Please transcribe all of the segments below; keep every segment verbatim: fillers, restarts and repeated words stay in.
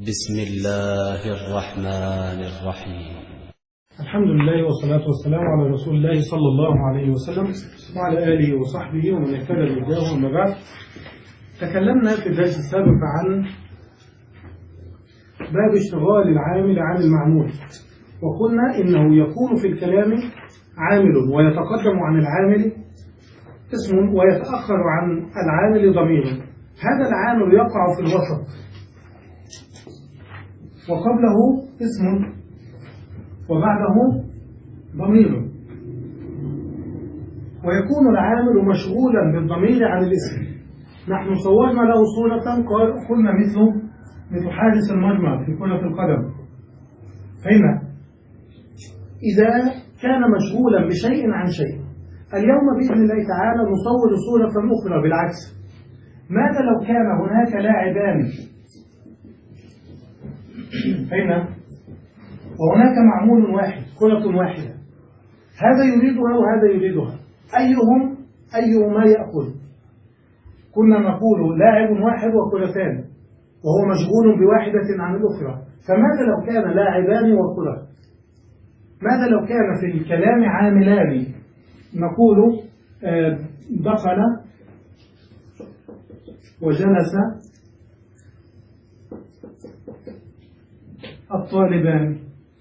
بسم الله الرحمن الرحيم. الحمد لله والصلاة والسلام على رسول الله صلى الله عليه وسلم وعلى آله وصحبه ومن اهتدى بهداه. أما بعد، تكلمنا في الدرس السابق عن باب اشتغال العامل عن المعمول، وقلنا إنه يكون في الكلام عامل ويتقدم عن العامل اسم ويتأخر عن العامل ضمير. هذا العامل يقع في الوسط وقبله اسم وبعده ضمير، ويكون العامل مشغولا بالضمير عن الاسم. نحن صورنا له صورة قلنا مثل مثل حارس المرمى في كرة القدم، فهنا إذا كان مشغولا بشيء عن شيء. اليوم بإذن الله تعالى نصور صورة أخرى بالعكس. ماذا لو كان هناك لاعبان فهنا وهناك معمول واحد، كرة واحدة، هذا يريدها وهذا يريدها، أيهم أيهما يأخذ؟ كنا نقول لاعب واحد وكرتان، وهو مشغول بواحدة عن الأخرى. فماذا لو كان لاعبان وكرة؟ ماذا لو كان في الكلام عاملان؟ نقول دخل وجلس الطالبان.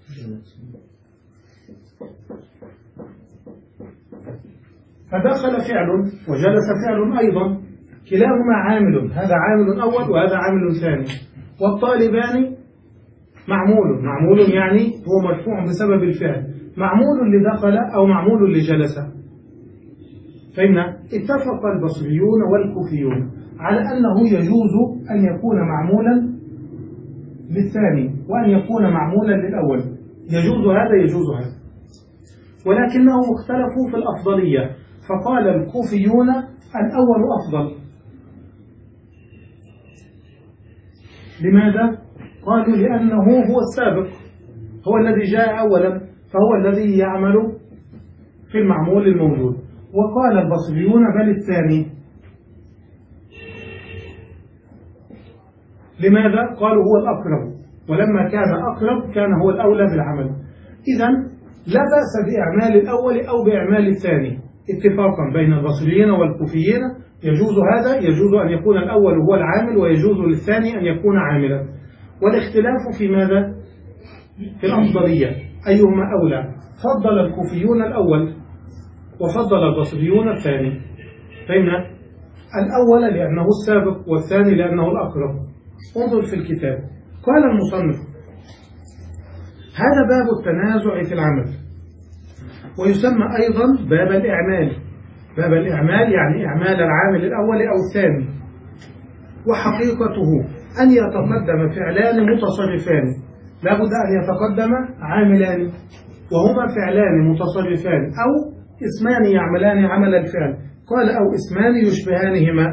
فدخل فعل وجلس فعل أيضا، كلاهما عامل، هذا عامل أول وهذا عامل ثاني. والطالبان معمول، معمول يعني هو مرفوع بسبب الفعل، معمول لدخل أو معمول لجلس. فإن اتفق البصريون والكوفيون على أنه يجوز أن يكون معمولا للثاني وأن يكون معمولا للأول، يجوز هذا يجوز هذا، ولكنهم اختلفوا في الأفضلية. فقال الكوفيون الأول أفضل. لماذا؟ قالوا لأنه هو السابق، هو الذي جاء أولا، فهو الذي يعمل في المعمول الموجود. وقال البصريون بل الثاني. لماذا؟ قالوا هو الأقرب، ولما كان أقرب كان هو الأولى بالعمل. إذن لا بأس بإعمال الأول أو بإعمال الثاني، اتفاقا بين البصريين والكوفيين. يجوز هذا، يجوز أن يكون الأول هو العامل، ويجوز للثاني أن يكون عاملا. والاختلاف في ماذا؟ في الأفضلية، أيهما أولى. فضل الكوفيون الأول وفضل البصريون الثاني. فهمنا؟ الأول لأنه السابق، والثاني لأنه الأقرب. انظر في الكتاب، قال المصنف: هذا باب التنازع في العمل، ويسمى أيضا باب الإعمال. باب الإعمال يعني إعمال العامل الأول أو الثاني. وحقيقته أن يتقدم فعلان متصرفان، لا بد أن يتقدم عاملان وهما فعلان متصرفان، أو اسمان يعملان عمل الفعل. قال أو اسمان يشبهانهما،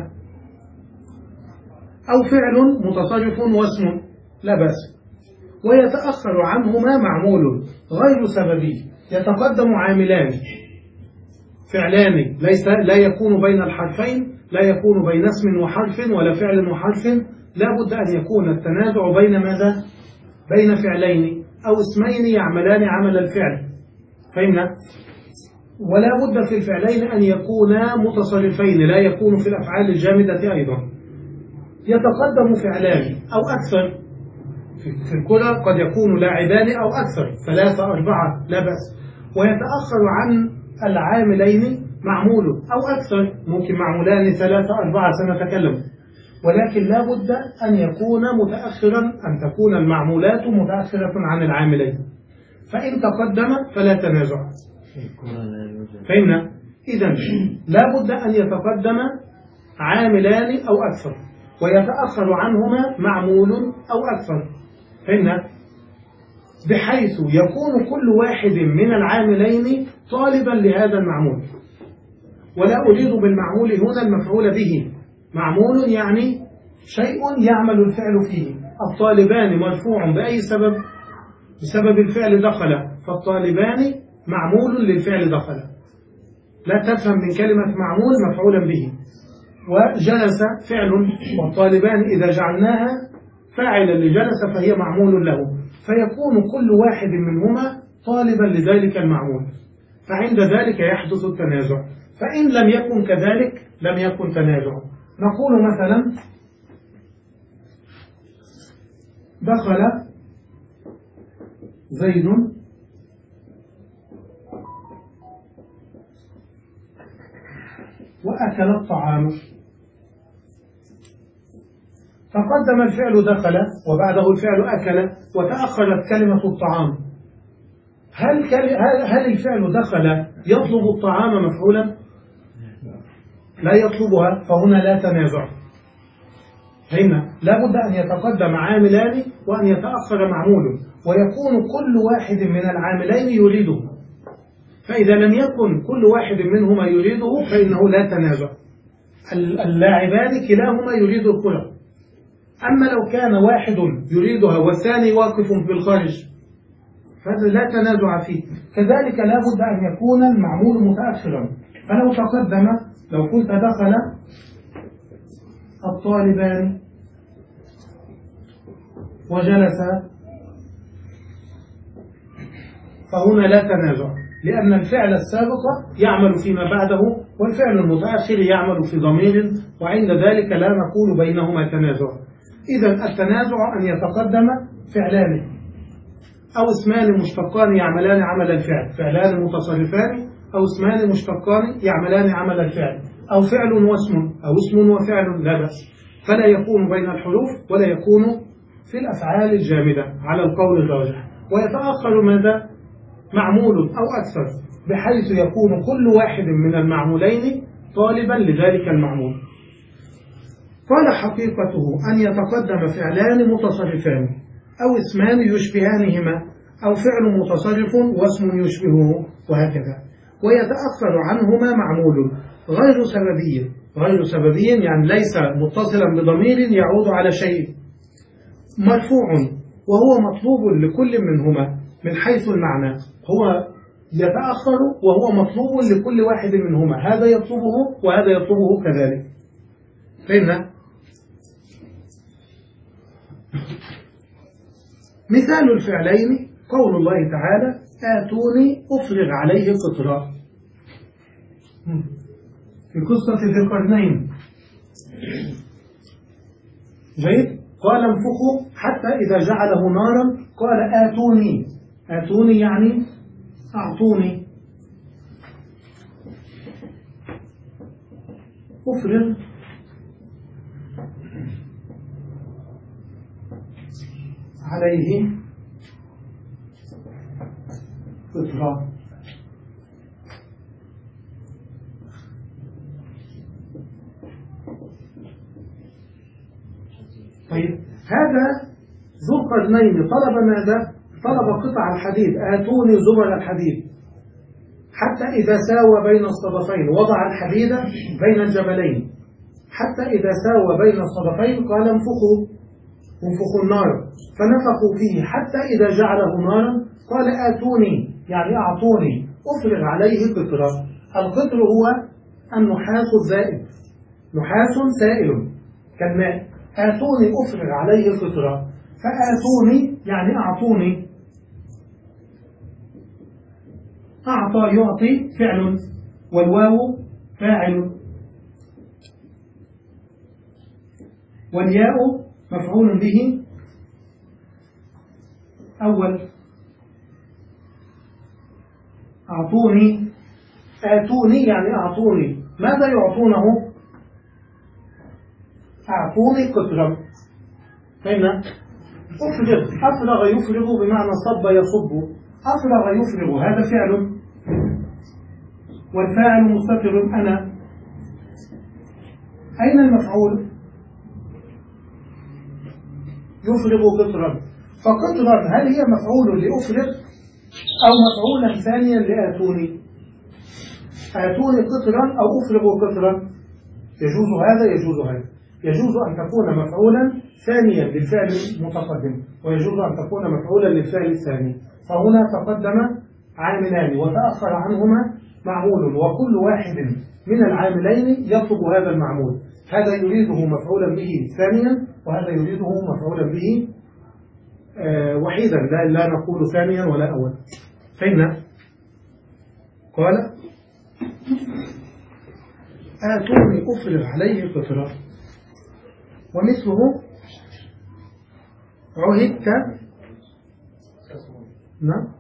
أو فعل متصرف واسم، لا بأس. ويتأخر عنهما معمول غير سببي، يتقدم عاملان فعلان، ليس لا يكون بين الحرفين، لا يكون بين اسم وحرف ولا فعل وحرف، لا بد أن يكون التنازع بين ماذا؟ بين فعلين أو اسمين يعملان عمل الفعل. فهمنا؟ ولا بد في الفعلين أن يكونا متصرفين، لا يكون في الأفعال الجامدة أيضا. يتقدم فعلان أو أكثر، في الكرة قد يكون لاعبان أو أكثر، ثلاثة أربعة، لا بأس. ويتأخر عن العاملين معمول أو أكثر، ممكن معمولان ثلاثة أربعة سنتكلم، ولكن لا بد أن يكون متأخرا، أن تكون المعمولات متأخرة عن العاملين. فإن تقدم فلا تنازع. فهمنا؟ إذن لا بد أن يتقدم عاملان أو أكثر، ويتأخر عنهما معمول أو أكثر. فهمنا؟ بحيث يكون كل واحد من العاملين طالبا لهذا المعمول. ولا أريد بالمعمول هنا المفعول به، معمول يعني شيء يعمل الفعل فيه. الطالبان مرفوع بأي سبب؟ بسبب الفعل دخل، فالطالبان معمول للفعل دخل. لا تفهم من كلمة معمول مفعولا به. وجلس فعل، والطالبان إذا جعلناها فاعلا لجلس فهي معمول له، فيكون كل واحد منهما طالبا لذلك المعمول، فعند ذلك يحدث التنازع. فإن لم يكن كذلك لم يكن تنازع. نقول مثلا دخل زيد وأكل الطعام، فقدم الفعل دخل وبعده الفعل أكل وتأخرت كلمة الطعام. هل هل الفعل دخل يطلب الطعام مفعولا؟ لا يطلبها، فهنا لا تنازع. هنا لابد أن يتقدم عاملان وأن يتأخر معمول، ويكون كل واحد من العاملين يريده. فإذا لم يكن كل واحد منهما يريده فإنه لا تنازع. اللاعبان كلاهما يريد الكرة، أما لو كان واحد يريدها والثاني واقف في الخارج فهذا لا تنازع فيه. كذلك لا بد أن يكون المعمول متأخرا. فلو تقدم، لو قلت دخل الطالبان وجلس، فهنا لا تنازع، لأن الفعل السابق يعمل فيما بعده والفعل المتأخر يعمل في ضمير، وعند ذلك لا نقول بينهما تنازع. إذا التنازع أن يتقدم فعلان أو اسمان مشتقان يعملان عمل الفعل، فعلان متصرفان أو اسمان مشتقان يعملان عمل الفعل، أو فعل واسم أو اسم وفعل، لا بأس. فلا يكون بين الحروف ولا يكون في الأفعال الجامدة على القول الراجح. ويتأخر ماذا؟ معمول أو أكثر، بحيث يكون كل واحد من المعمولين طالبا لذلك المعمول. قال حقيقته أن يتقدم فعلان متصرفان أو اسمان يشبهانهما أو فعل متصرف واسم يشبهه، وهكذا. ويتأخر عنهما معمول غير سببي. غير سببي يعني ليس متصلا بضمير يعود على شيء، مرفوع وهو مطلوب لكل منهما من حيث المعنى. هو يتأخر وهو مطلوب لكل واحد منهما، هذا يطلبه وهذا يطلبه كذلك. فهمنا؟ مثال الفعلين قول الله تعالى آتوني أفرغ عليه قطرا، في قصة ذي القرنين. جيد. قال انفخوا حتى إذا جعله نارا قال آتوني. آتوني يعني أعطوني. أفرغ عليه قطرا. طيب هذا ذو القرنين طلب ماذا؟ طلب قطع الحديد، آتوني زبر الحديد، حتى إذا ساوى بين الصدفين وضع الحديد بين الجبلين، حتى إذا ساوى بين الصدفين قال انفخوا، انفخوا النار، فنفخوا فيه حتى إذا جعله نارا قال آتوني يعني أعطوني أفرغ عليه قطرا. القطر هو النحاس الزائد، نحاس سائل كالماء. آتوني أفرغ عليه قطرا، فآتوني يعني أعطوني. أعطى يعطي فعل والواو فاعل والياء مفعول به أول. أعطوني، آتوني يعني أعطوني، ماذا يعطونه؟ أعطوني قطرا. فهمنا؟ أفرغ، أفرغ يفرغ بمعنى صب يصب، أفرغ يفرغ هذا فعل والفاعل مستتر أنا. أين المفعول؟ يفرغ قطرا. فقطرا هل هي مفعول لأفرغ أو مفعولا ثانيا لآتوني؟ آتوني قطرا أو أفرغ قطرا، يجوز هذا يجوز هذا. يجوز أن تكون مفعولا ثانيا للفعل المتقدم، ويجوز أن تكون مفعولا للفعل الثاني. فهنا تقدم عاملان وتأخر عنهما معمول، وكل واحد من العاملين يطلب هذا المعمول. هذا يريده مفعولا به ثانيا، وهذا يريده مفعولا به آه وحيدا، لا, لا نقول ثانيا ولا أولا. فإن قال آتوني أفرغ عليه قطرا، ومثله عهدت. نعم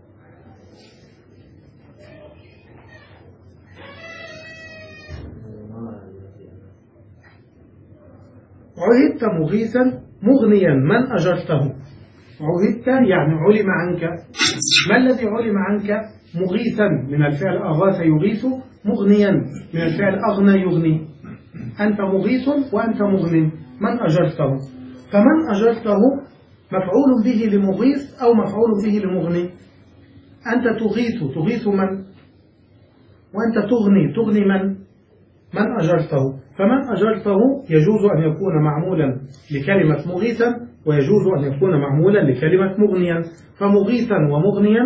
عهدت مغيثا مغنيا من أجرته. عهدت يعني علم عنك. ما الذي علم عنك؟ مغيثا من الفعل أغاث يغيث، مغنيا من الفعل أغنى يغني. أنت مغيث وأنت مغن من أجرته. فمن أجرته مفعول به لمغيث أو مفعول به لمغني. أنت تغيث تغيث من؟ وأنت تغني تغني من؟ من أجرته. فمن أجرته يجوز أن يكون معمولا لكلمة مغيثا، ويجوز أن يكون معمولا لكلمة مغنيا. فمغيثا ومغنيا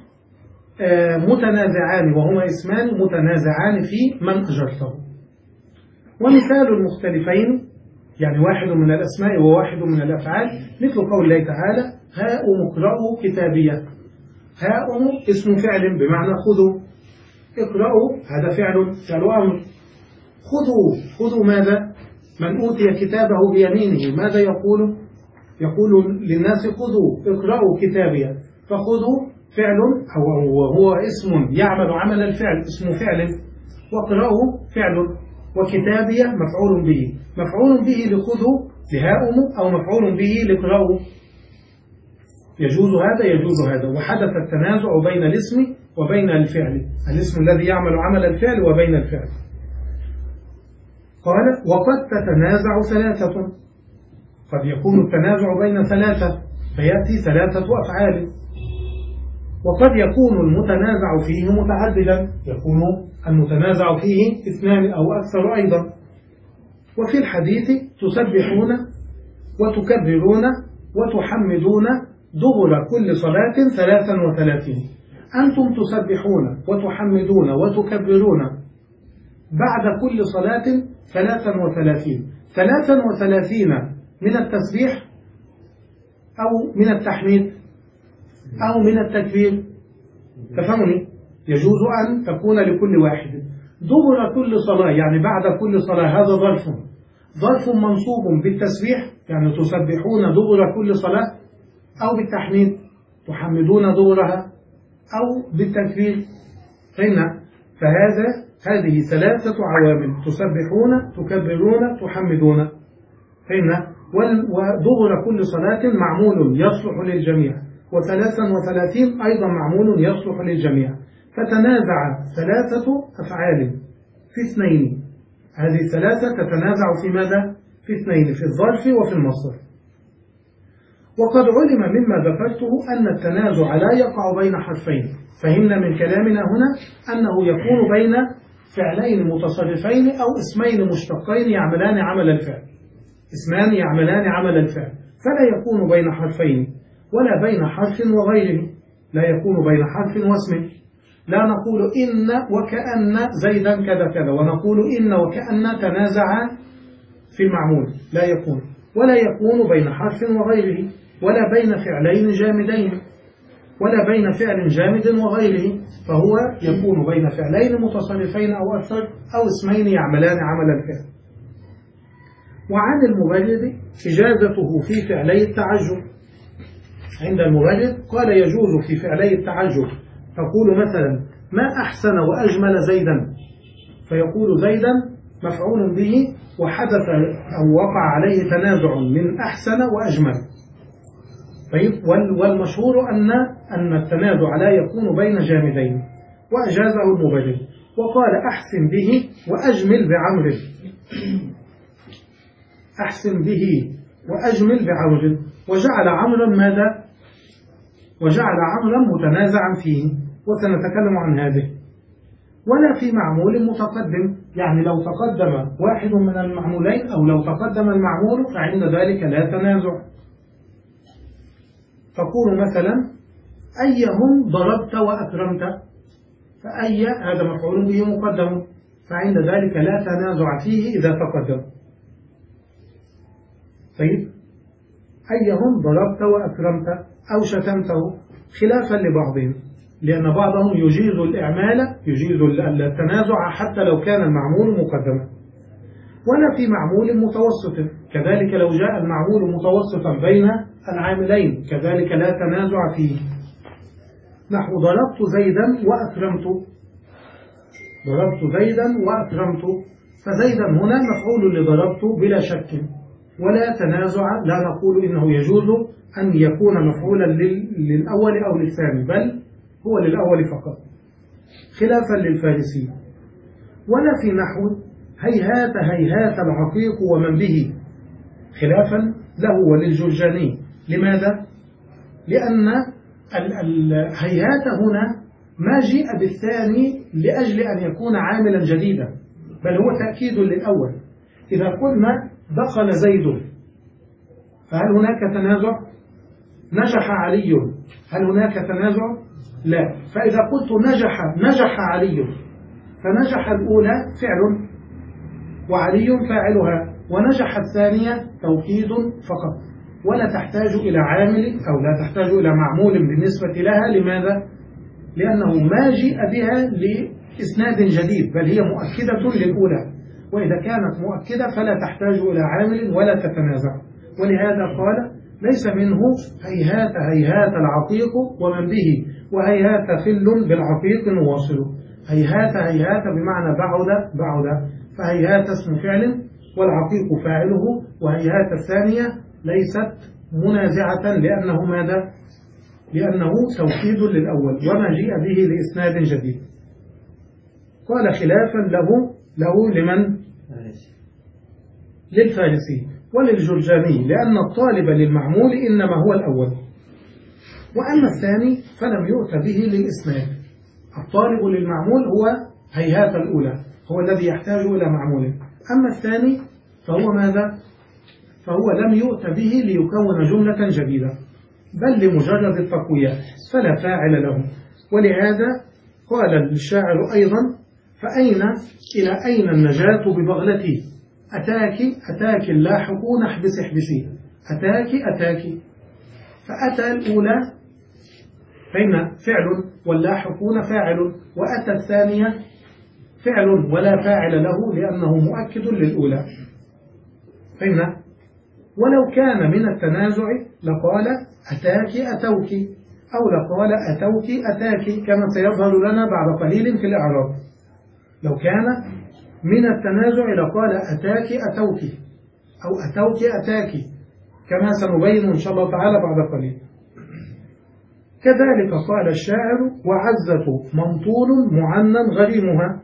متنازعان، وهما اسمان متنازعان في من أجرته. ومثال المختلفين يعني واحد من الأسماء وواحد من الأفعال، مثل قول الله تعالى هاؤم اقرأوا كتابية. هاؤم اسم فعل بمعنى خذوا، اقرأوا هذا فعل فعل أمر. خذوا خذوا ماذا؟ من أوتي كتابه بيمينه ماذا يقول؟ يقول للناس خذوا اقرأوا كتابية. فخذوا فعل أو وهو اسم يعمل عمل الفعل، اسم فعل، واقرأوا فعل، وكتابية مفعول به. مفعول به لخذوا لهاؤم أو مفعول به لقرأوا. يجوز هذا يجوز هذا. وحدث التنازع بين الاسم وبين الفعل، الاسم الذي يعمل عمل الفعل وبين الفعل. قال وقد تتنازع ثلاثة، قد يكون التنازع بين ثلاثة فيأتي ثلاثة أفعال. وقد يكون المتنازع فيه متعددا، يكون المتنازع فيه اثنان أو أكثر أيضا. وفي الحديث تسبحون وتكبرون وتحمدون دبر كل صلاة ثلاثا وثلاثين. أنتم تسبحون وتحمدون وتكبرون بعد كل صلاة ثلاثا وثلاثين. ثلاثا وثلاثين من التسبيح أو من التحميد أو من التكبير، تفهمني؟ يجوز أن تكون لكل واحد. دبر كل صلاة يعني بعد كل صلاة، هذا ظرف ظرف منصوب بالتسبيح يعني تسبحون دبر كل صلاة، أو بالتحميد تحمدون دبرها، أو بالتكبير. فإن فهذا هذه ثلاثة عوامل: تسبحون تكبرون تحمدون. فإن ودبر كل صلاة معمول يصلح للجميع، وثلاثا وثلاثين أيضا معمول يصلح للجميع. فتنازع ثلاثة أفعال في اثنين. هذه الثلاثة تتنازع في ماذا؟ في اثنين، في الظرف وفي المصدر. وقد علم مما ذكرته أن التنازع لا يقع بين حرفين. فهمنا من كلامنا هنا أنه يكون بين فعلين متصرفين أو اسمين مشتقين يعملان عمل الفعل، اسمان يعملان عمل الفعل، فلا يكون بين حرفين ولا بين حرف وغيره. لا يكون بين حرف واسم. لا نقول إن وكأن زيدا كذا كذا، ونقول إن وكأن تنازعا في المعمول، لا يكون. ولا يكون بين حرف وغيره، ولا بين فعلين جامدين، ولا بين فعل جامد وغيره. فهو يكون بين فعلين متصرفين أو أكثر، أو اسمين يعملان عمل الفعل. وعن المبرد إجازته في فعلي التعجب. عند المبرد قال يجوز في فعلي التعجب، تقول مثلا ما أحسن وأجمل زيدا، فيقول زيدا مفعول به وحدث أو وقع عليه تنازع من أحسن وأجمل. طيب، والمشهور أن أن التنازع لا يكون بين جامدين، وأجازه المبرد وقال أحسن به وأجمل بعمر. أحسن به وأجمل بعمر، وجعل عمرا ماذا؟ وجعل عمرا متنازعا فيه، وسنتكلم عن هذه. ولا في معمول متقدم، يعني لو تقدم واحد من المعمولين أو لو تقدم المعمول فعند ذلك لا تنازع. تقول مثلا أيهم ضربت وأكرمت، فأي هذا مفعول به مقدم، فعند ذلك لا تنازع فيه إذا تقدم. طيب، أيهم ضربت وأكرمت أو شتمته، خلافا لبعضهم، لأن بعضهم يجيز الإعمال، يجيز التنازع حتى لو كان المعمول مقدما، ولا في معمول متوسط، كذلك لو جاء المعمول متوسطا بين العاملين كذلك لا تنازع فيه. نحو ضربت زيدا وأكرمت، ضربت زيدا وأكرمت، فزيدا هنا مفعول لضربت بلا شك، ولا تنازع، لا نقول إنه يجوز أن يكون مفعولا للأول أو للثاني، بل هو للأول فقط، خلافا للفارسي. ولا في نحو هيهات هيهات العقيق ومن به، خلافا له وللجرجاني. لماذا؟ لأن هيهات هنا ما جيء بالثاني لأجل أن يكون عاملا جديدا، بل هو تأكيد للأول. إذا قلنا دخل زيد، فهل هناك تنازع؟ نجح علي، هل هناك تنازع؟ لا. فإذا قلت نجح نجح علي، فنجح الأولى فعل وعلي فاعلها، ونجح الثانية توكيد فقط، ولا تحتاج إلى عامل أو لا تحتاج إلى معمول بالنسبة لها. لماذا؟ لأنه ما جيء بها لإسناد جديد، بل هي مؤكدة للأولى، وإذا كانت مؤكدة فلا تحتاج إلى عامل ولا تتنازع. ولهذا قال ليس منه هيهات هيهات العقيق ومن به، وهيهات خل بالعقيق نواصل. هيهات هيهات بمعنى بعد بعد، فهيهات اسم فعل والعقيق فاعله، وهيهات الثانية ليست منازعة لأنه ماذا؟ لأنه توكيد للأول وما جيء به لإسناد جديد. قال خلافا له له لمن؟ للفارسي وللجرجاني، لأن الطالب للمعمول إنما هو الأول، وأما الثاني فلم يؤت به للإسناد. الطالب للمعمول هو هيهات الأولى، هو الذي يحتاج إلى معمول. أما الثاني فهو ماذا؟ فهو لم يؤت به ليكون جملة جديدة، بل لمجرد التقوية، فلا فاعل له. ولهذا قال الشاعر أيضا: فأين إلى أين النجاة ببغلتي، أتاك أتاك اللاحقون احبس احبسي، أتاك أتاك. فأتى الأولى فإن فعل واللاحقون فاعل، وأتى الثانية فعل ولا فاعل له لأنه مؤكد للأولى. فإن ولو كان من التنازع لقال أتاك أتوك، أو لقال أتوك أتاك، كما سيظهر لنا بعد قليل في الإعراب. لو كان من التنازع لقال أتاك أتوك، أو أتوك أتاك، كما سنبين إن شاء الله تعالى بعد قليل. كذلك قال الشاعر: وعزة ممطول معنى غريمها.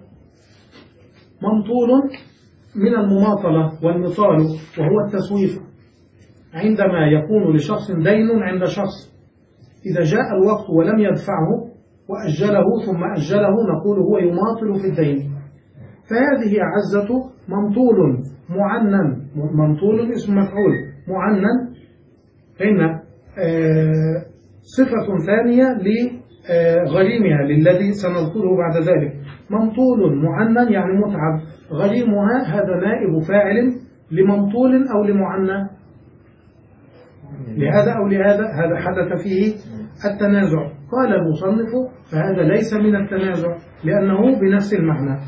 ممطول من المماطلة والمطال، وهو التسويف، عندما يكون لشخص دين عند شخص، إذا جاء الوقت ولم يدفعه وأجله ثم أجله نقول هو يماطل في الدين. فهذه عزة ممطول معنى، ممطول اسم مفعول معنى، فإن آه صفة ثانية لغريمها للذي سنذكره بعد ذلك. ممطول معنى يعني متعب، غريمها هذا نائب فاعل لممطول أو لمعنى، لهذا أو لهذا، هذا حدث فيه التنازع. قال المصنف: فهذا ليس من التنازع لأنه بنفس المعنى.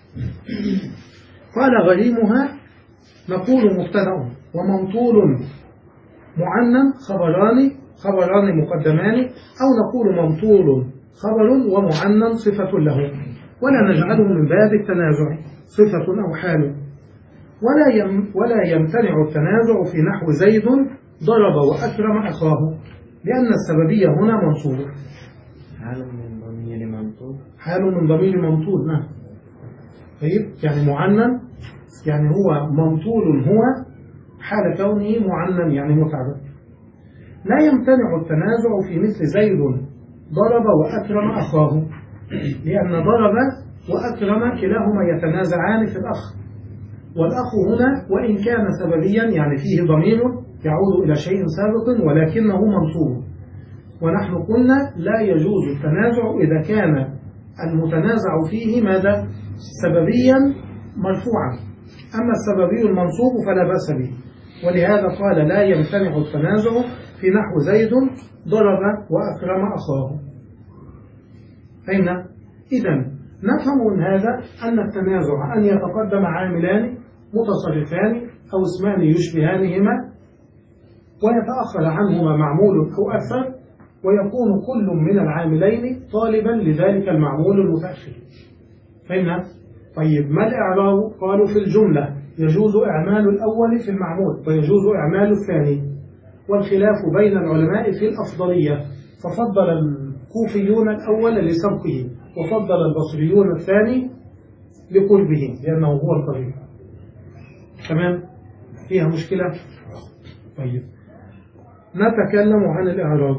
قال: غريمها نقول مبتدأ، وممطول معنى خبران خبران مقدمان، أو نقول ممطول خبر ومعنى صفة له، ولا نجعله من باب التنازع صفة أو حال. ولا يم ولا يمتنع التنازع في نحو زيد ضرب وأكرم أخاه، لأن السببية هنا منصوب. حال من ضمير منصوب، حال من ضمير منصوب، نعم. طيب، يعني معنى، يعني هو ممطول، هو حال كونه معنى يعني متعب. لا يمتنع التنازع في مثل زيد ضرب وأكرم أخاه، لأن ضرب وأكرم كلاهما يتنازعان في الأخ، والأخ هنا وإن كان سببيا يعني فيه ضمير يعود إلى شيء سابق ولكنه منصوب. ونحن قلنا لا يجوز التنازع إذا كان المتنازع فيه ماذا؟ سببيا مرفوعا، أما السببي المنصوب فلا بأس به. ولهذا قال لا يمتنع التنازع في نحو زيد ضرب وأكرم أخاه. فهمنا؟ إذن نفهم من هذا أن التنازع أن يتقدم عاملان متصرفان أو اسمان يشبهانهما ويتأخر عنهما معمول أو أكثر، ويكون كل من العاملين طالبا لذلك المعمول المتأخر. فهمنا؟ طيب ما الإعراب؟ قالوا في الجملة يجوز إعمال الأول في المعمول ويجوز إعمال الثاني، والخلاف بين العلماء في الأفضلية، ففضل الكوفيون الأول لسبقه وفضل البصريون الثاني لقربه لأنه هو القريب. تمام؟ فيها مشكلة؟ طيب نتكلم عن الإعراب.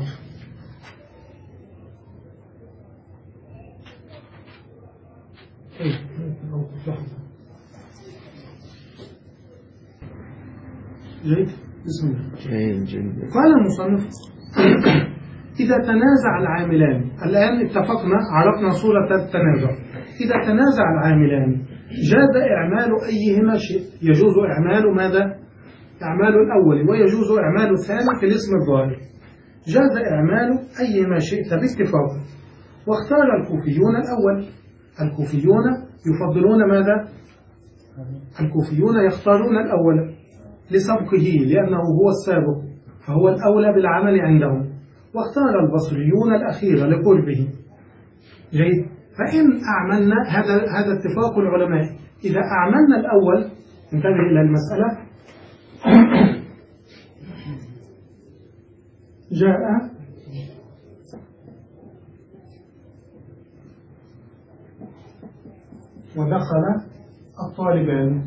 جيد؟ بسم الله. قال المصنف إذا تنازع العاملان، الآن اتفقنا عرفنا صورة التنازع. إذا تنازع العاملان جاز إعمال أيهما شئ، يجوز إعمال ماذا؟ إعمال الأول ويجوز إعمال الثاني في الاسم الظاهر. جاز إعمال أيهما شئت باتفاق، واختار الكوفيون الأول. الكوفيون يفضلون ماذا؟ الكوفيون يختارون الأول لسبقه لأنه هو السابق فهو الأولى بالعمل عندهم، واختار البصريون الأخير لقربه. جيد؟ فإن أعملنا هذا هذا اتفاق العلماء، إذا أعملنا الأول انتبه إلى المسألة. جاء ودخل الطالبان.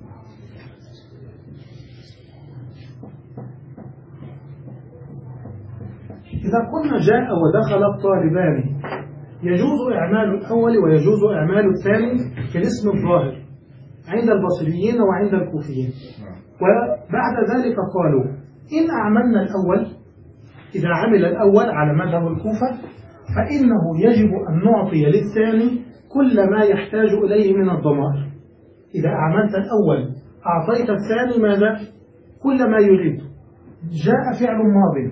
إذا قلنا جاء ودخل الطالبان يجوز إعمال الأول ويجوز إعمال الثاني في الاسم الظاهر عند البصريين وعند الكوفيين. وبعد ذلك قالوا إن أعملنا الأول، إذا عمل الأول على مذهب الكوفة فإنه يجب أن نعطي للثاني كل ما يحتاج إليه من الضمائر. إذا أعملت الأول أعطيت الثاني ماذا؟ كل ما يريد. جاء فعل ماض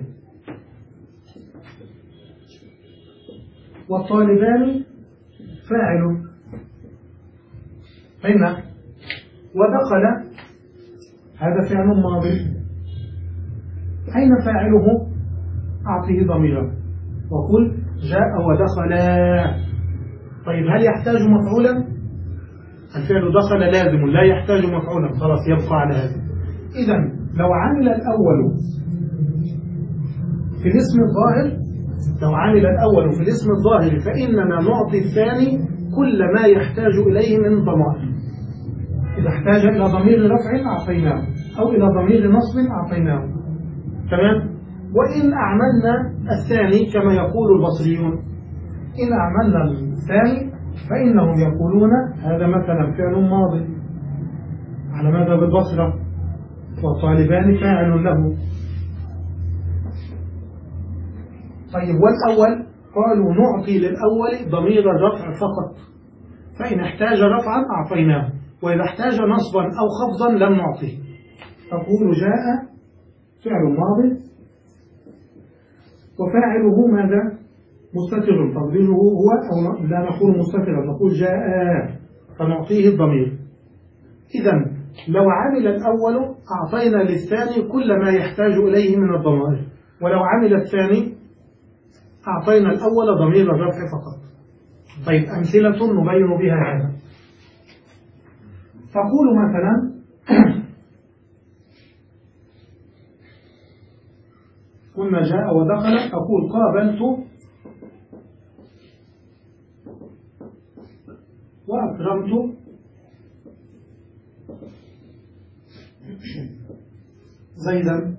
والطالبان فاعل، فهمنا؟ ودخل هذا فعل ماضي، أين فاعله؟ أعطيه ضميرا وقل جاء ودخل. طيب هل يحتاج مفعولا؟ الفعل دخل لازم لا يحتاج مفعولا، خلاص يبقى على هذا. إذن لو عمل الأول في الاسم الظاهر لو عمل الأول في الاسم الظاهر فإننا نعطي الثاني كل ما يحتاج إليه من ضمائر. إذا احتاج إلى ضمير رفع أعطيناه أو إلى ضمير نصب أعطيناه. تمام؟ وإن أعملنا الثاني كما يقول البصريون، إن أعملنا الثاني فإنهم يقولون هذا مثلا فعل ماضي على مذهب البصرة والطالبان فاعل له. طيب والأول قالوا نعطي للأول ضمير الرفع فقط، فإن احتاج رفعا أعطيناه وإذا احتاج نصبا أو خفضا لم نعطيه. تقول جاء فعل ماضي وفاعله ماذا؟ مستتر، تقديره هو أو لا نقول مستترا نقول جاء فنعطيه الضمير. إذن لو عمل الأول أعطينا للثاني كل ما يحتاج إليه من الضمائر، ولو عمل الثاني أعطينا الأول ضمير الرفع فقط. طيب أمثلة نبين بها هذا. تقول مثلا قلنا جاء ودخل، أقول قابلت وأكرمت زيدا.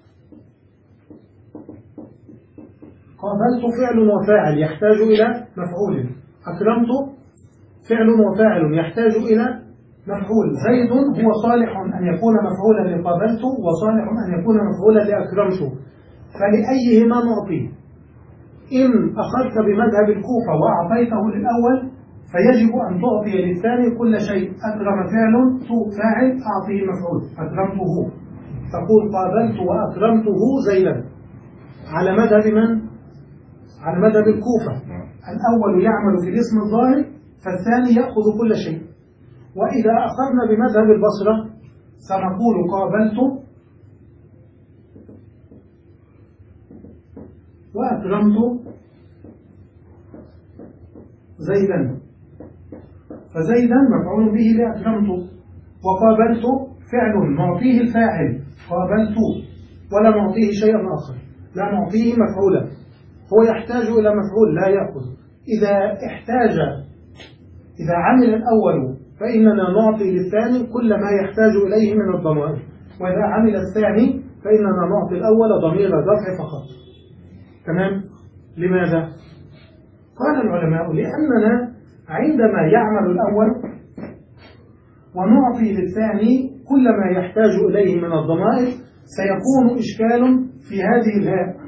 قابلت فعل وفاعل يحتاج إلى مفعول، أكرمت فعل وفاعل يحتاج إلى مفعول. زيد هو صالح أن يكون مفعولا لقابلت وصالح أن يكون مفعولا لأكرمت، فلأيهما نعطيه؟ إن أخذت بمذهب الكوفة وأعطيته للأول فيجب أن تعطي للثاني كل شيء. أكرم فعل تو فاعل أعطيه مفعول أكرمته. تقول قابلت وأكرمته زيدا على مذهب من؟ على مذهب الكوفة. الأول يعمل في الاسم الظاهر فالثاني يأخذ كل شيء. وإذا أخذنا بمذهب البصرة سنقول قابلت وأكرمت زيدا، فزيدا مفعول به لأكرمت، وقابلت فعل نعطيه الفاعل قابلت ولا نعطيه شيئا آخر، لا نعطيه مفعولا، هو يحتاج إلى مفعول لا يأخذ. إذا احتاج إذا عمل الأول فإننا نعطي للثاني كل ما يحتاج إليه من الضمائر، وإذا عمل الثاني فإننا نعطي الأول ضمير الرفع فقط. تمام؟ لماذا؟ قال العلماء لأننا عندما يعمل الأول ونعطي للثاني كل ما يحتاج إليه من الضمائر سيكون إشكال في هذه الهاء،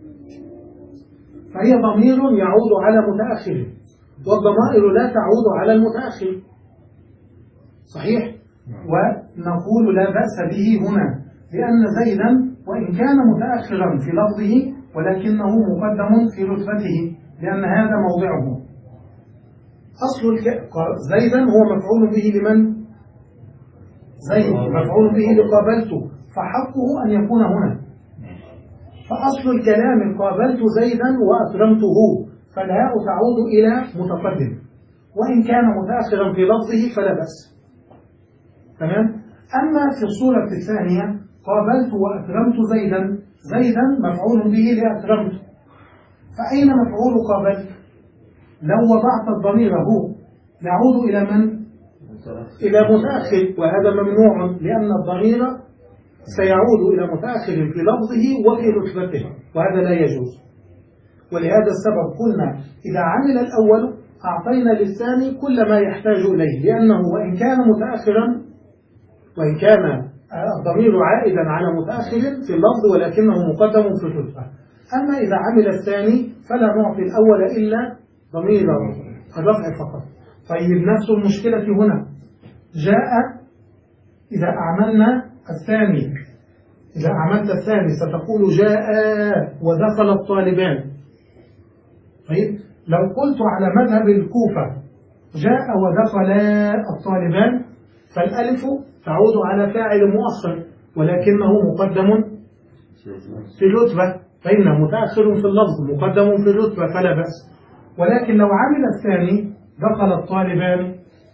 فهي ضمير يعود على متأخر، والضمائر لا تعود على المتأخر، صحيح؟ ونقول لا بأس به هنا، لأن زيدا وإن كان متأخرا في لفظه ولكنه مقدم في رتبته، لأن هذا موضعه. أصل الك... زيدا هو مفعول به لمن؟ زيد مفعول به لقابلته، فحقه أن يكون هنا. فأصل الكلام قابلت زيدا وأكرمته، فالهاء تعود إلى متقدم، وإن كان متأخرا في لفظه فلا بأس. تمام؟ أما في الصورة الثانية قابلت وأكرمت زيدا، زيدا مفعول به لأكرمت، فأين مفعول قابلت؟ لو وضعت الضمير هو يعود إلى من؟ إلى متأخر، وهذا ممنوع لأن الضمير سيعود إلى متأخر في لفظه وفي رتبته، وهذا لا يجوز. ولهذا السبب قلنا إذا عمل الأول أعطينا للثاني كل ما يحتاج إليه، لأنه وإن كان متأخرا وإن كان الضمير عائدا على متأخر في اللفظ ولكنه مقدم في الرتبة. أما إذا عمل الثاني فلا نعطي الأول إلا ضمير الرفع فقط. طيب نفس المشكلة هنا، جاء إذا أعملنا الثاني إذا عملت الثاني ستقول جاء ودخل الطالبان. طيب لو قلت على مذهب الكوفة جاء ودخل الطالبان فالألف تعود على فاعل مؤخر ولكنه مقدم في الرتبة، فإنه متأخر في اللفظ مقدم في الرتبة فلا بأس. ولكن لو عمل الثاني دخل الطالبان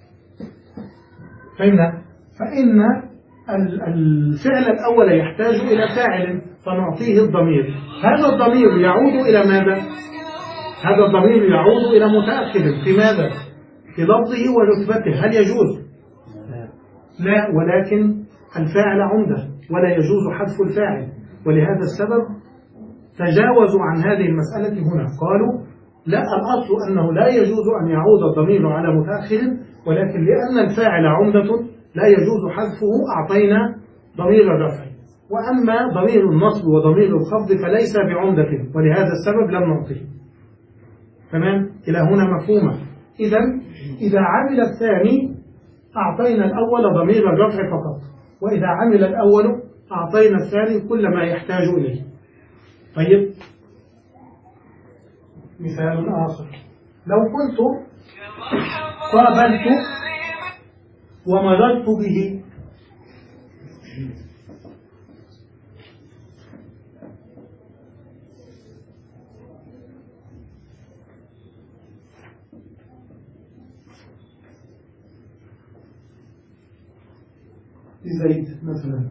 فإن فإن الفعل الأول يحتاج إلى فاعل فنعطيه الضمير. هذا الضمير يعود إلى ماذا؟ هذا الضمير يعود إلى متأخر في ماذا؟ في لفظه ورتبته. هل يجوز؟ لا، ولكن الفاعل عمده ولا يجوز حذف الفاعل. ولهذا السبب تجاوزوا عن هذه المسألة هنا، قالوا لا، الأصل أنه لا يجوز أن يعود الضمير على متأخر، ولكن لأن الفاعل عمدة لا يجوز حذفه أعطينا ضمير الرفع. وأما ضمير النصب وضمير الخفض فليس بعمدة، ولهذا السبب لم نعطيه. تمام؟ إلى هنا مفهومة. إذا إذا عمل الثاني أعطينا الأول ضمير الرفع فقط، وإذا عمل الأول أعطينا الثاني كل ما يحتاج إليه. طيب مثال آخر، لو قلت قابلت ومررت به، زيد مثلا.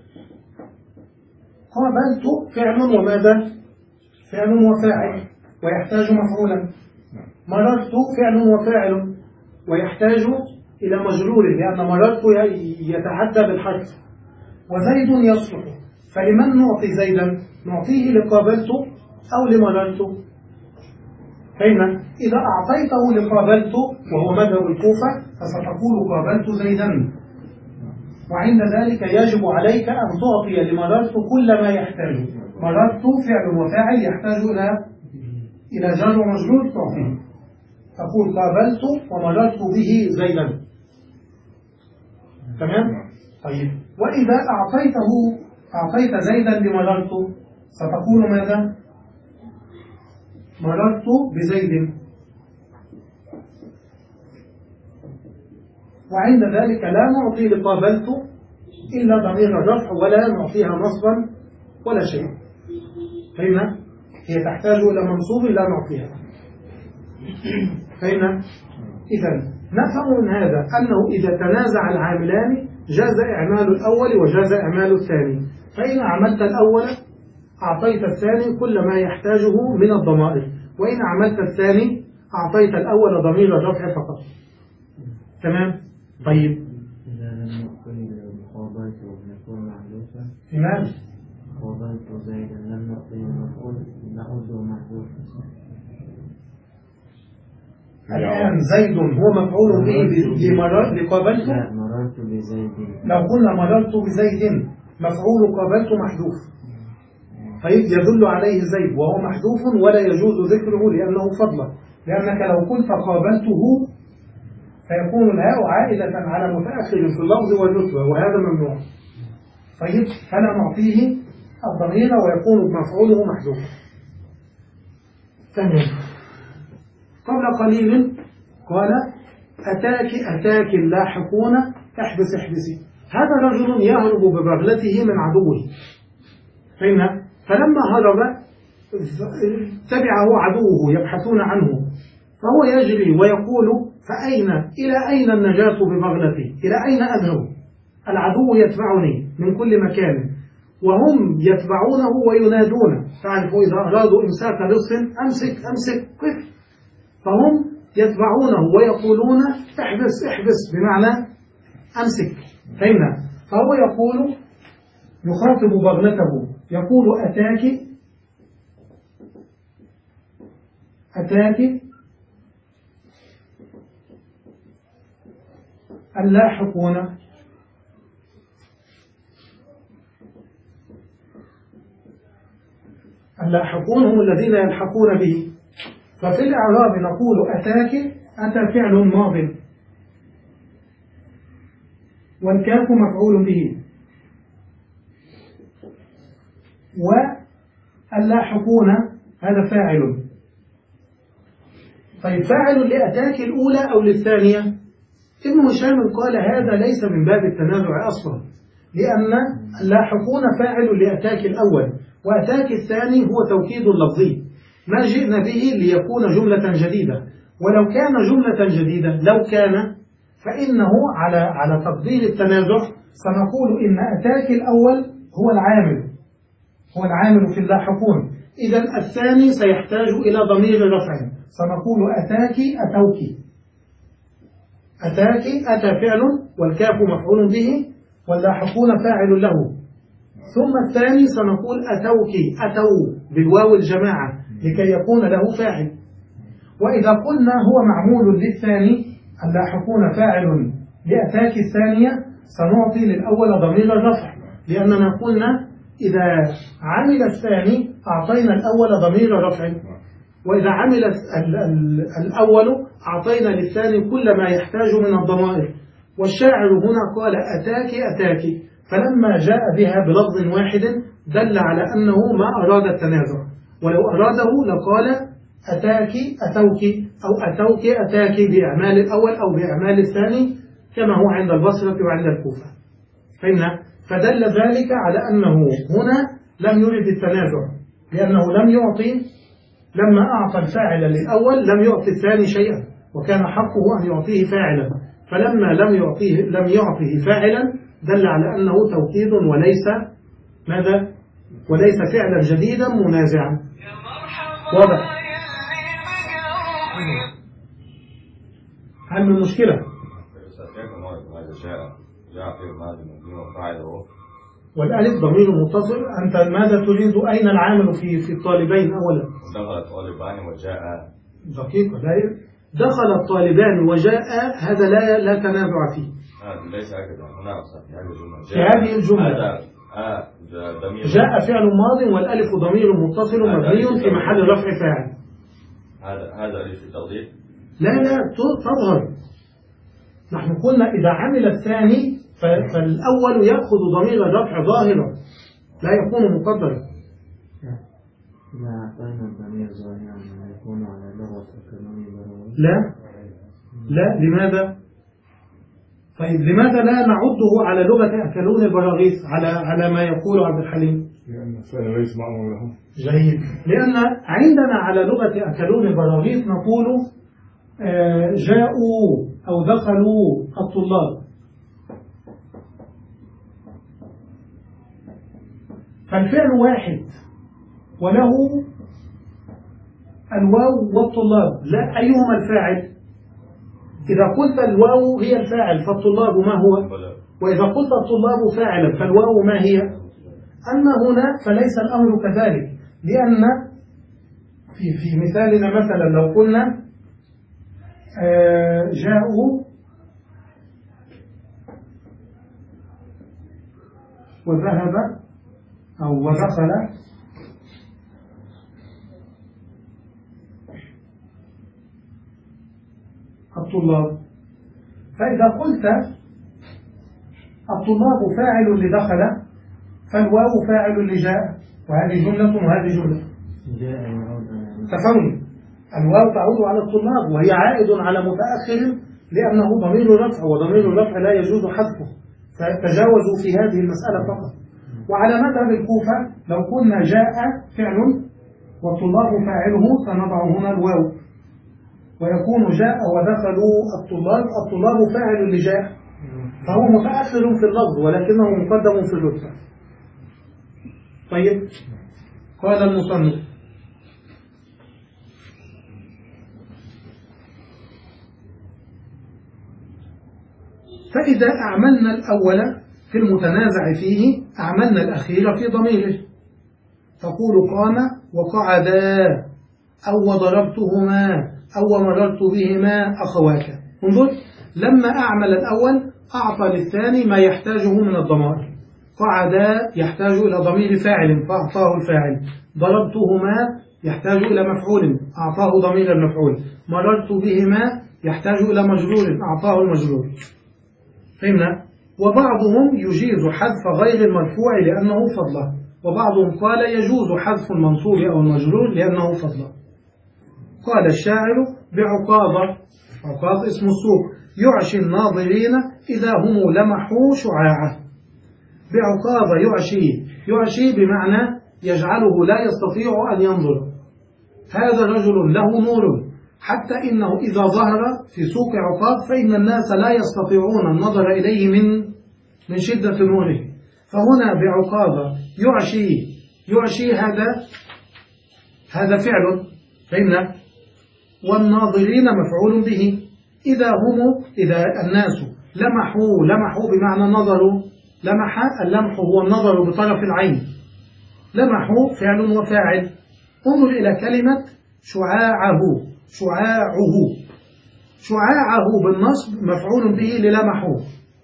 قابلت فعل وماذا؟ فعل وفاعل ويحتاج مفعولا. مررت فعل وفاعل ويحتاج إلى مجرور لأن مررت يتعدى بالحذف. وزيد يصلح، فلمن نعطي زيدا؟ نعطيه لقابلت أو لمررت؟ فإن إذا أعطيته لقابلت وهو مذهب الكوفة فستقول قابلت زيدا، وعند ذلك يجب عليك أن تعطي لمررت كل ما يحتاج. مررت فعل وفاعل يحتاج إلى إلى جر ومجرور تعطيه، تقول قابلت ومررت به زيدا. تمام؟ طيب وإذا أعطيته أعطيت زيدا لمررت، ستقول ماذا؟ مررت بزيد. وعند ذلك لا نعطي لقابلت إلا ضمير الرفع ولا نعطيها نصبا ولا شيء. فهمنا؟ هي تحتاج إلى منصوب لا نعطيها. فهمنا؟ إذن نفهم من هذا أنه إذا تنازع العاملان جاز إعمال الأول وجاز إعمال الثاني. فإن عملت الأول أعطيت الثاني كل ما يحتاجه من الضمائر، وإن عملت الثاني أعطيت الأول ضمير الرفع فقط. تمام؟ طيب إذا لم نعطي قابلت نكون محذوفا. لماذا؟ قابلت زيدا لم نعطي نقول نعود محذوفا. الآن زيد هو مفعول به لمرر لقابلت. لا، مررت بزيد. لو قلنا مررت بزيد مفعول قابلت محذوف، طيب يدل عليه زيد وهو محذوف ولا يجوز ذكره لأنه فضلا، لأنك لو قلت قابلته فيكون الهاء عائلة على متأخر في اللفظ والرتبة وهذا ممنوع. طيب فلا نعطيه الضمير ويكون مفعوله محذوفا. ثانيا قبل قليل قال أتاك أتاك اللاحقون احبس احبسي. هذا رجل يهرب ببغلته من عدوه. فهمنا؟ فلما هرب تبعه عدوه يبحثون عنه، فهو يجري ويقول فأين إلى أين النجاة ببغلتي؟ إلى أين أذهب؟ العدو يتبعني من كل مكان وهم يتبعونه وينادون. تعرفوا إذا أرادوا إمساك لص أمسك أمسك قف، فهم يتبعونه ويقولون احبس احبس بمعنى أمسك. فهمنا؟ فهو يقول يخاطب بغلته يقول أتاك أتاك اللاحقون. اللاحقون هم الذين يلحقون به. ففي الإعراب نقول أتاك أتى فعل ماض والكاف مفعول به، واللاحقون هذا فاعل. طيب فاعل لأتاك الأولى أو للثانية؟ ابن هشام قال هذا ليس من باب التنازع أصلا، لأن اللاحقون فاعل لأتاك الأول وأتاك الثاني هو توكيد لفظي ما جئنا به ليكون جملة جديدة. ولو كان جملة جديدة لو كان فإنه على على تقدير التنازع سنقول إن أتاك الأول هو العامل هو العامل في اللاحقون، إذا الثاني سيحتاج إلى ضمير رفع، سنقول أتاك أتوك. أتاك أتى فعل والكاف مفعول به واللاحقون فاعل له، ثم الثاني سنقول أتوك أتوا بالواو الجماعة لكي يكون له فاعل. وإذا قلنا هو معمول للثاني اللاحقون فاعل لأتاك الثانية سنعطي للأول ضمير الرفع، لأننا قلنا إذا عمل الثاني أعطينا الأول ضمير رفع، وإذا عمل الأول أعطينا للثاني كل ما يحتاج من الضمائر. والشاعر هنا قال أتاك أتاك، فلما جاء بها بلفظ واحد دل على أنه ما أراد التنازع، ولو أراده لقال أتاك أتوك أو أتوك أتاك بإعمال الأول أو بإعمال الثاني كما هو عند البصرة وعند الكوفة. فهمنا؟ فدل ذلك على أنه هنا لم يرد التنازع، لأنه لم يعطي لما أعطى الفاعل للأول لم يعطي الثاني شيئا، وكان حقه أن يعطيه فاعلا، فلما لم يعطيه لم يعطيه فاعلا دل على أنه توكيد وليس ماذا؟ وليس فعلا جديدا منازعا. واضح؟ هل من مشكلة؟ والألف ضمير متصل. أنت ماذا تريد؟ أين العامل في في الطالبين أولا؟ دخل الطالبان وجاء. دقيقة، لا دخل الطالبان وجاء هذا لا لا تنازع فيه. ليس هكذا هنا في هذه الجملة. في هذه الجملة آه جاء فعل ماض والألف ضمير متصل مبني في محل رفع فاعل. هذا هذا ألف التقدير؟ لا لا تظهر. نحن قلنا إذا عمل الثاني فالأول يأخذ ضمير الرفع ظاهرا، لا يكون مقدرا. إذا أعطينا الضمير ظاهرا يكون على لغة الكلام البلاغي. لا لا لماذا؟ طيب لماذا لا نعده على لغة أكلون البراغيث على على ما يقول عبد الحليم؟ لأن الفعل ليس مأمور له. جيد. لأن عندنا على لغة أكلون البراغيث نقول آه جاءوا أو دخلوا الطلاب، فالفعل واحد وله الواو والطلاب، لا أيهما الفاعل؟ إذا قلت الواو هي الفاعل فالطلاب ما هو؟ وإذا قلت الطلاب فاعلا فالواو ما هي؟ أما هنا فليس الأمر كذلك، لأن في في مثالنا مثلا لو قلنا آه جاءوا وذهب أو ودخل الطلاب، فإذا قلت الطلاب فاعل لدخل فالواو فاعل لجاء، وهذه جملة وهذه جملة. تفهمون؟ الواو تعود على الطلاب وهي عائد على متأخر لأنه ضمير رفع، وضمير الرفع لا يجوز حذفه، فتجاوزوا في هذه المسألة فقط. وعلى مذهب الكوفة لو قلنا جاء فعل والطلاب فاعله سنضع هنا الواو، ويكون جاء ودخلوا الطلاب، الطلاب فاعل لجاء، فهو متأخر في اللفظ ولكنه مقدم في الرتبة. طيب، قال المصنف: فإذا أعملنا الأول في المتنازع فيه أعملنا الأخير في ضميره، تقول قام وقعدا أو ضربتهما أو مررت بهما أخواك. انظر، لما أعمل الأول أعطى للثاني ما يحتاجه من الضمائر. قعدا يحتاج إلى ضمير فاعل فأعطاه الفاعل، ضربتهما يحتاج إلى مفعول أعطاه ضمير المفعول، مررت بهما يحتاج إلى مجرور أعطاه المجرور. فهمنا؟ وبعضهم يجيز حذف غير المرفوع لأنه فضله، وبعضهم قال يجوز حذف المنصوب أو المجرور لأنه فضله. قال الشاعر: بعقاضة، عقاض اسم السوق، يعشي الناظرين إذا هم لمحوا شعاعه. بعقاضة يعشي، يعشي بمعنى يجعله لا يستطيع أن ينظر. هذا رجل له نور حتى إنه إذا ظهر في سوق عقاض فإن الناس لا يستطيعون النظر إليه من من شدة نوره. فهنا بعقاضة يعشي، يعشي هذا هذا فعل، فهمنا؟ والناظرين مفعول به. إذا هم إذا الناس لمحوا، لمحوا بمعنى نظروا، لمح اللمح هو النظر بطرف العين، لمحوا فعل وفاعل. انظر إلى كلمة شعاعه، شعاعه، شعاعه بالنصب مفعول به للمحوا،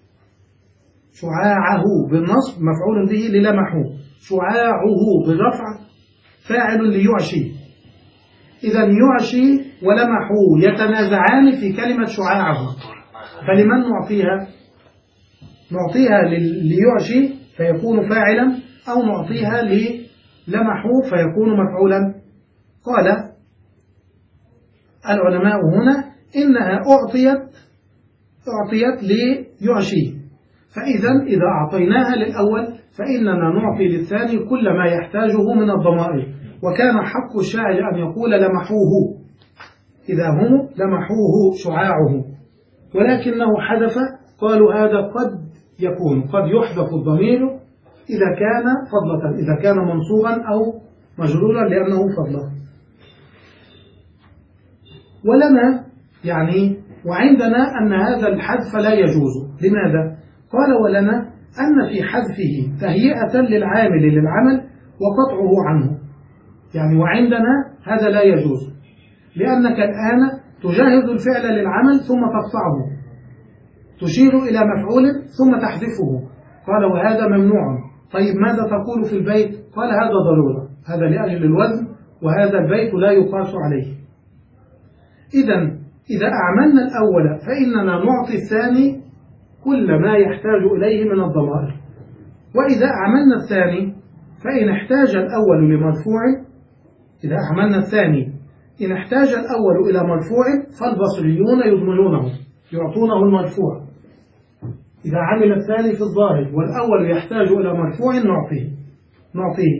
شعاعه بالنصب مفعول به للمحوا، شعاعه بالرفع فاعل ليعشي. إذا يعشي ولمحوا يتنازعان في كلمة شعاعه، فلمن نعطيها؟ نعطيها ليعشي فيكون فاعلا، أو نعطيها للمحوا فيكون مفعولا. قال العلماء هنا إنها أعطيت أعطيت ليعشي، فإذا إذا أعطيناها للأول فإننا نعطي للثاني كل ما يحتاجه من الضمائر. وكان حق الشاعر أن يقول لمحوه، إذا هم لمحوه شعاعه، ولكنه حذف. قالوا هذا قد يكون قد يحذف الضمير إذا كان فضلة، إذا كان منصوبا أو مجرورا لأنه فضلة. ولنا يعني وعندنا أن هذا الحذف لا يجوز. لماذا؟ قال ولنا أن في حذفه تهيئة للعامل للعمل وقطعه عنه، يعني وعندنا هذا لا يجوز، لأنك الآن تجهز الفعل للعمل ثم تقطعه، تشير إلى مفعول ثم تحذفه. قال وهذا ممنوع. طيب ماذا تقول في البيت؟ قال هذا ضرورة، هذا لأجل الوزن، وهذا البيت لا يقاس عليه. إذا إذا أعملنا الأول فإننا نعطي الثاني كل ما يحتاج إليه من الضمائر، وإذا أعملنا الثاني فإن احتاج الأول لمرفوع، إذا أعملنا الثاني إن احتاج الأول إلى مرفوع فالبصريون يضمنونه يعطونه المرفوع. إذا عمل الثاني في الظاهر والأول يحتاج إلى مرفوع نعطيه نعطيه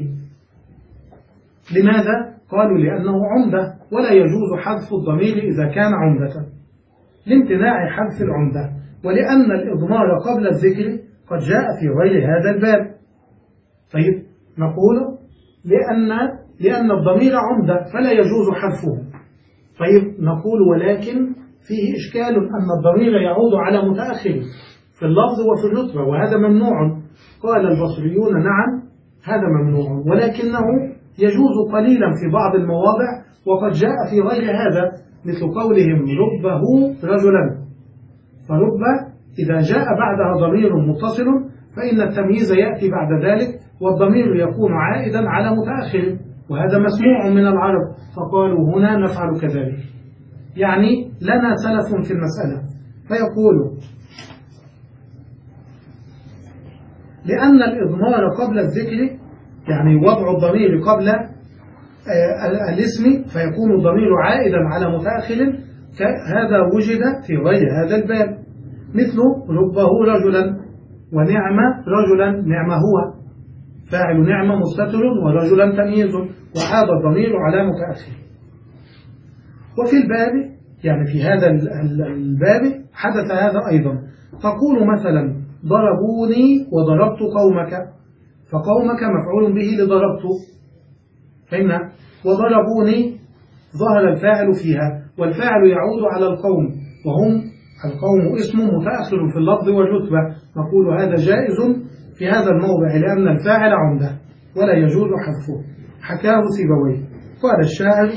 لماذا؟ قالوا لأنه عمدة ولا يجوز حذف الضمير إذا كان عمدة، لامتناع حذف العمدة، ولأن الإضمار قبل الذكر قد جاء في غير هذا الباب. طيب نقول لأن لأن الضمير عمدة فلا يجوز حذفه. طيب نقول ولكن فيه إشكال أن الضمير يعود على متأخر في اللفظ وفي الرتبة وهذا ممنوع. قال البصريون نعم هذا ممنوع، ولكنه يجوز قليلا في بعض المواضع وقد جاء في غير هذا، مثل قولهم ربه رجلا، فرب إذا جاء بعدها ضمير متصل فإن التمييز يأتي بعد ذلك والضمير يكون عائدا على متأخر، وهذا مسموع من العرب، فقالوا هنا نفعل كذلك. يعني لنا سلف في المسألة، فيقول لأن الإضمار قبل الذكر يعني وضع الضمير قبل الاسم فيكون الضمير عائدا على متأخر، هذا وجد في غير هذا الباب، مثل ربه رجلا ونعم رجلا، نعم هو فاعل نعمة مستتر ورجلا تمييز، وهذا الضمير على متأخر. وفي الباب يعني في هذا الباب حدث هذا أيضا، تقول مثلا ضربوني وضربت قومك، فقومك مفعول به لضربت، فهمنا، وضربوني ظهر الفاعل فيها، والفاعل يعود على القوم وهم القوم اسم متأخر في اللفظ والرتبة، نقول هذا جائز في هذا الموضع لأن الفاعل عمده ولا يجوز حذفه. حكاه سيبويه قال الشاعر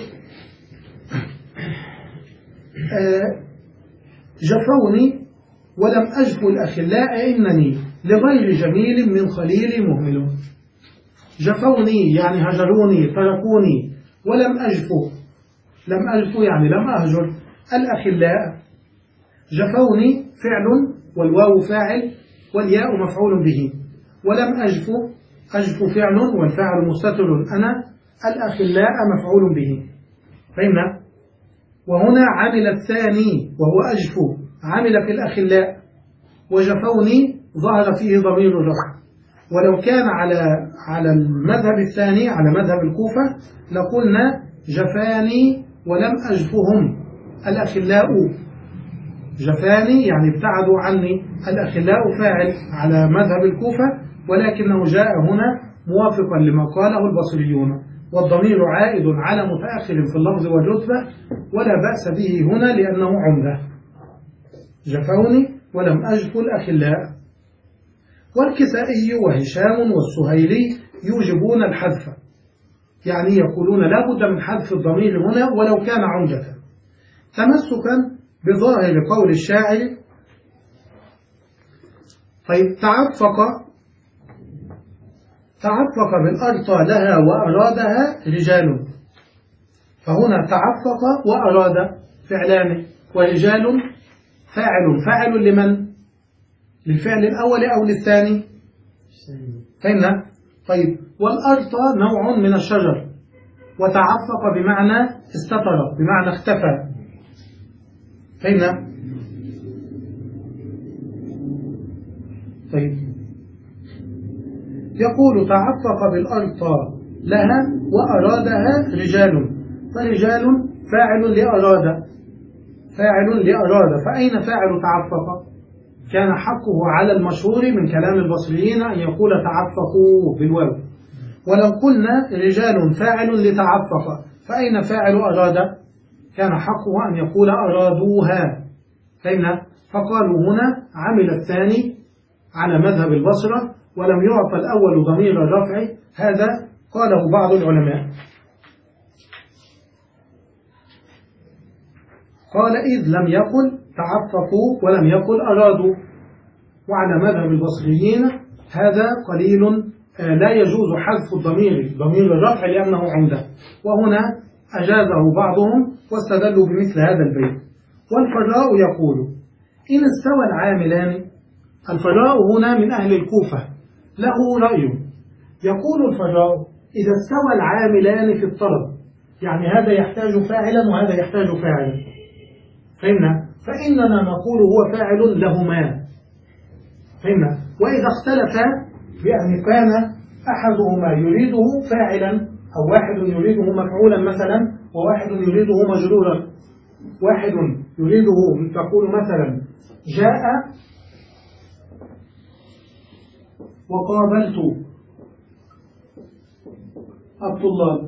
جفوني ولم أجف الأخلاء إنني لغير جميل من خليل مهمل. جفوني يعني هجروني تركوني، ولم أجف لم أجف يعني لم أهجر الأخلاء. جفوني فعل والواو فاعل والياء مفعول به، ولم أجف أجف فعل والفاعل مستتر أنا، الأخلاء مفعول به، فهمنا. وهنا عمل الثاني وهو أجف عمل في الأخلاء، وجفوني ظهر فيه ضمير الرفع. ولو كان على على المذهب الثاني على مذهب الكوفة لقلنا جفاني ولم أجفهم الأخلاء. جفاني يعني ابتعدوا عني، الأخلاء فاعل على مذهب الكوفة، ولكنه جاء هنا موافقا لما قاله البصريون، والضمير عائد على متأخر في اللفظ والرتبة ولا بأس به هنا لأنه عمده. جفوني ولم أجف الأخلاء. والكسائي وهشام والسهيلي يوجبون الحذف، يعني يقولون لا بد من حذف الضمير هنا ولو كان عمدة، تمسكا بظاهر قول الشاعر. طيب تعفق تعفق بالأرطى لها وأرادها رجال، فهنا تعفق وأراد فعلان، ورجال فاعل فاعل لمن؟ للفعل الأول أو للثاني؟ فهمنا؟ طيب والأرطى نوع من الشجر، وتعفق بمعنى استتر بمعنى اختفى، فهمنا؟ طيب يقول تعفق بالأرطى لها وأرادها رجال، فرجال فاعل لأراد فاعل لأراد، فأين فاعل تعفق؟ كان حقه على المشهور من كلام البصريين أن يقول تعفقوا بالواو، ولو قلنا رجال فاعل لتعفق فأين فاعل أراد؟ كان حقه أن يقول أرادوها، فإن فقالوا هنا عمل الثاني على مذهب البصرة ولم يعطى الأول ضمير الرفع، هذا قاله بعض العلماء. قال إذ لم يقل تعفقوا ولم يقل أرادوا، وعلى مذهب البصريين هذا قليل لا يجوز حذف الضمير ضمير الرفع لأنه عمده، وهنا أجازه بعضهم واستدلوا بمثل هذا البيت. والفراء يقول إن استوى العاملان، الفراء هنا من أهل الكوفة له رأي، يقول الفراء إذا استوى العاملان في الطلب، يعني هذا يحتاج فاعلا وهذا يحتاج فاعلا، فهمنا؟ فإننا نقول هو فاعل لهما، فهمنا؟ وإذا اختلفا بأن كان أحدهما يريده فاعلا أو واحد يريده مفعولا مثلا وواحد يريده مجرورا، واحد يريده تقول مثلا جاء وقابلت الطلاب،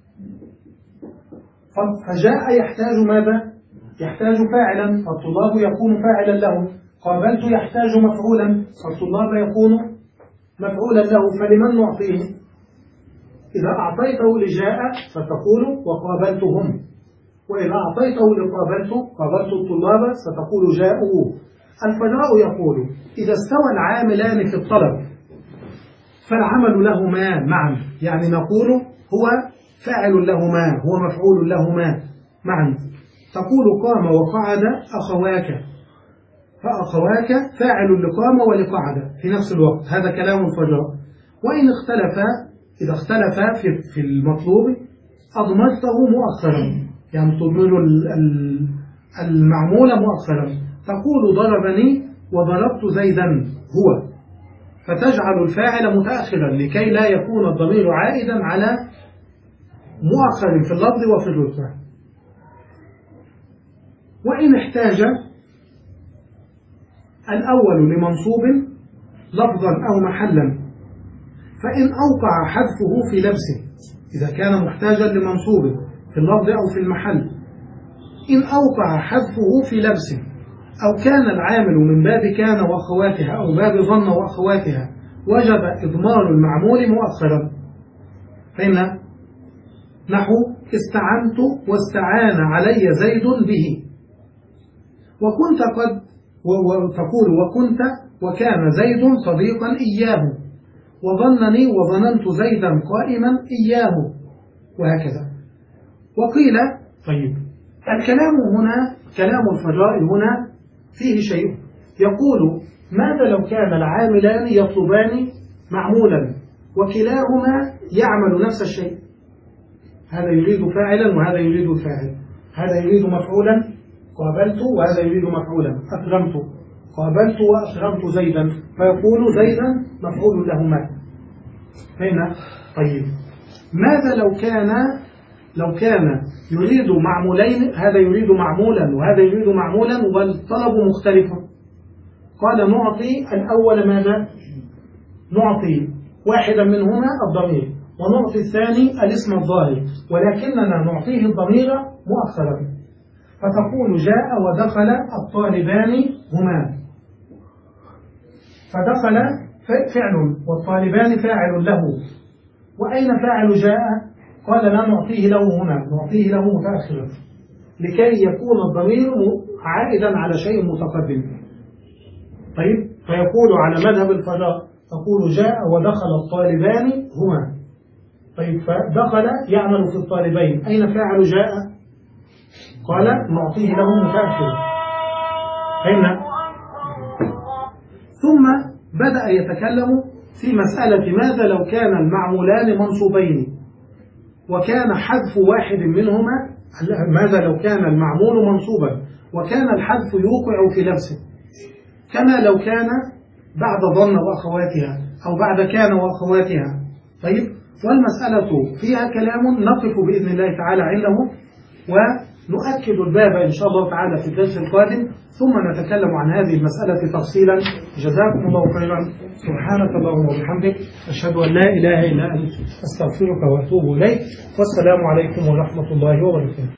فجاء يحتاج ماذا؟ يحتاج فاعلا، فالطلاب يكون فاعلا له، قابلت يحتاج مفعولا، فالطلاب يكون مفعولا له، فلمن نعطيه؟ إذا أعطيته لجاء فتقول وقابلتهم، وإذا أعطيته لقابلت قابلت الطلاب ستقول جاءوا. الفراء يقول إذا استوى العاملان في الطلب فالعمل لهما معا، يعني نقول هو فاعل لهما هو مفعول لهما معا. تقول قام وقعد أخواك، فأخواك فاعل لقام ولقعد في نفس الوقت، هذا كلام الفراء. وإن اختلفا إذا اختلفا في في المطلوب أضمرته مؤخرا، يعني تضمر المعمول مؤخرا، تقول ضربني وضربت زيدا هو، فتجعل الفاعل متأخرا لكي لا يكون الضمير عائدا على مؤخر في اللفظ وفي الرتبة. وإن احتاج الأول لمنصوب لفظا أو محلا فإن أوقع حذفه في لبسه، إذا كان محتاجا لمنصوب في اللفظ أو في المحل، إن أوقع حذفه في لبسه أو كان العامل من باب كان وأخواتها أو باب ظن وأخواتها وجب إضمار المعمول مؤخرا، فإن نحو استعنت واستعان علي زيد به، وكنت قد وتقول وكنت وكان زيد صديقا إياه، وظنني وظننت زيدا قائما إياه، وهكذا. وقيل طيب الكلام هنا كلام الفراء هنا فيه شيء، يقول ماذا لو كان العاملان يطلبان معمولا وكلاهما يعمل نفس الشيء، هذا يريد فاعلا وهذا يريد فاعل، هذا يريد مفعولا قابلت وهذا يريد مفعولا أكرمت، قابلت وأكرمت زيدا، فيقول زيدا مفعول لهما، فهمنا؟ طيب ماذا لو كان لو كان يريد معمولين، هذا يريد معمولا وهذا يريد معمولا والطلب مختلف؟ قال نعطي الأول ماذا؟ نعطي واحدا منهما الضمير ونعطي الثاني الاسم الظاهر، ولكننا نعطيه الضمير مؤخرا، فتقول جاء ودخل الطالبان هما، فدخل فعل والطالبان فاعل له، وأين فاعل جاء؟ قال لا نعطيه له هنا، نعطيه له متأخرا لكي يكون الضمير عائدا على شيء متقدم. طيب فيقول على مذهب الفراء تقول جاء ودخل الطالبان هما، طيب فدخل يعمل في الطالبين، أين فاعل جاء؟ قال نعطيه له متأخرا، فهمنا؟ ثم بدأ يتكلم في مسألة ماذا لو كان المعمولان منصوبين وكان حذف واحد منهما، ماذا لو كان المعمول منصوبا وكان الحذف يوقع في لبسه، كما لو كان بعد ظن وأخواتها أو بعد كان وأخواتها. طيب والمسألة فيها كلام نقف بإذن الله تعالى عنده ونؤكد الباب إن شاء الله تعالى في الدرس القادم، ثم نتكلم عن هذه المسألة تفصيلا. جزاكم الله خيرا، سبحانك اللهم وبحمدك، أشهد أن لا إله إلا أنت، أستغفرك وأتوب إليك، والسلام عليكم ورحمة الله وبركاته.